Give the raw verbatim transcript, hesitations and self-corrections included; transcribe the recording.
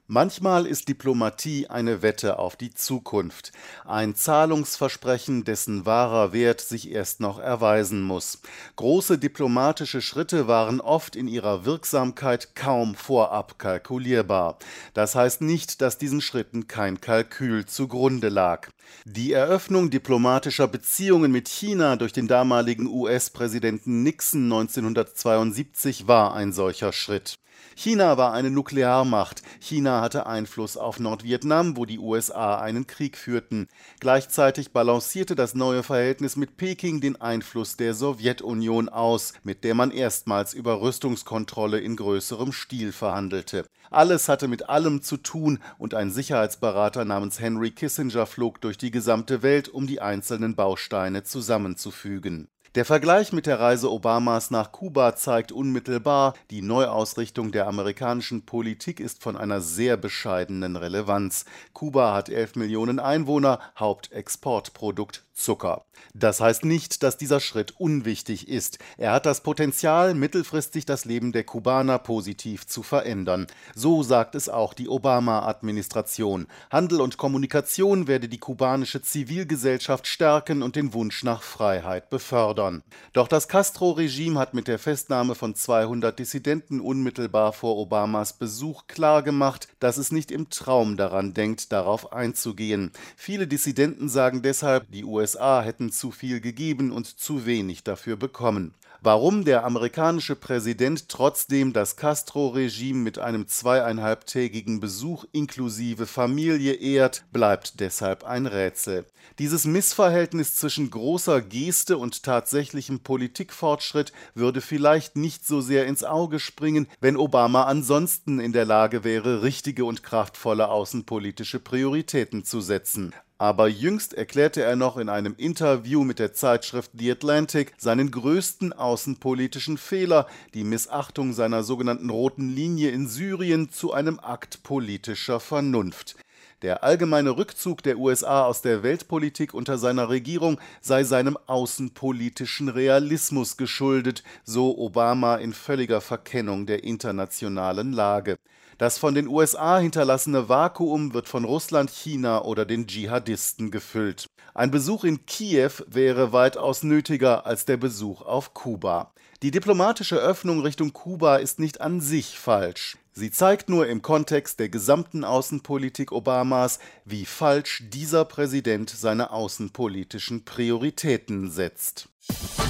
Manchmal ist Diplomatie eine Wette auf die Zukunft, ein Zahlungsversprechen, dessen wahrer Wert sich erst noch erweisen muss. Große diplomatische Schritte waren oft in ihrer Wirksamkeit kaum vorab kalkulierbar. Das heißt nicht, dass diesen Schritten kein Kalkül zugrunde lag. Die Eröffnung diplomatischer Beziehungen mit China durch den damaligen U S-Präsidenten Nixon neunzehnhundertzweiundsiebzig war ein solcher Schritt. China war eine Nuklearmacht. China hatte Einfluss auf Nordvietnam, wo die U S A einen Krieg führten. Gleichzeitig balancierte das neue Verhältnis mit Peking den Einfluss der Sowjetunion aus, mit der man erstmals über Rüstungskontrolle in größerem Stil verhandelte. Alles hatte mit allem zu tun und ein Sicherheitsberater namens Henry Kissinger flog durch die gesamte Welt, um die einzelnen Bausteine zusammenzufügen. Der Vergleich mit der Reise Obamas nach Kuba zeigt unmittelbar, die Neuausrichtung der amerikanischen Politik ist von einer sehr bescheidenen Relevanz. Kuba hat elf Millionen Einwohner, Hauptexportprodukt Zucker. Das heißt nicht, dass dieser Schritt unwichtig ist. Er hat das Potenzial, mittelfristig das Leben der Kubaner positiv zu verändern. So sagt es auch die Obama-Administration. Handel und Kommunikation werde die kubanische Zivilgesellschaft stärken und den Wunsch nach Freiheit befördern. Doch das Castro-Regime hat mit der Festnahme von zweihundert Dissidenten unmittelbar vor Obamas Besuch klargemacht, dass es nicht im Traum daran denkt, darauf einzugehen. Viele Dissidenten sagen deshalb, die U S A hätten zu viel gegeben und zu wenig dafür bekommen. Warum der amerikanische Präsident trotzdem das Castro-Regime mit einem zweieinhalbtägigen Besuch inklusive Familie ehrt, bleibt deshalb ein Rätsel. Dieses Missverhältnis zwischen großer Geste und tatsächlichem Politikfortschritt würde vielleicht nicht so sehr ins Auge springen, wenn Obama ansonsten in der Lage wäre, richtige und kraftvolle außenpolitische Prioritäten zu setzen. Aber jüngst erklärte er noch in einem Interview mit der Zeitschrift The Atlantic seinen größten außenpolitischen Fehler, die Missachtung seiner sogenannten roten Linie in Syrien, zu einem Akt politischer Vernunft. Der allgemeine Rückzug der U S A aus der Weltpolitik unter seiner Regierung sei seinem außenpolitischen Realismus geschuldet, so Obama in völliger Verkennung der internationalen Lage. Das von den U S A hinterlassene Vakuum wird von Russland, China oder den Dschihadisten gefüllt. Ein Besuch in Kiew wäre weitaus nötiger als der Besuch auf Kuba. Die diplomatische Öffnung Richtung Kuba ist nicht an sich falsch. Sie zeigt nur im Kontext der gesamten Außenpolitik Obamas, wie falsch dieser Präsident seine außenpolitischen Prioritäten setzt.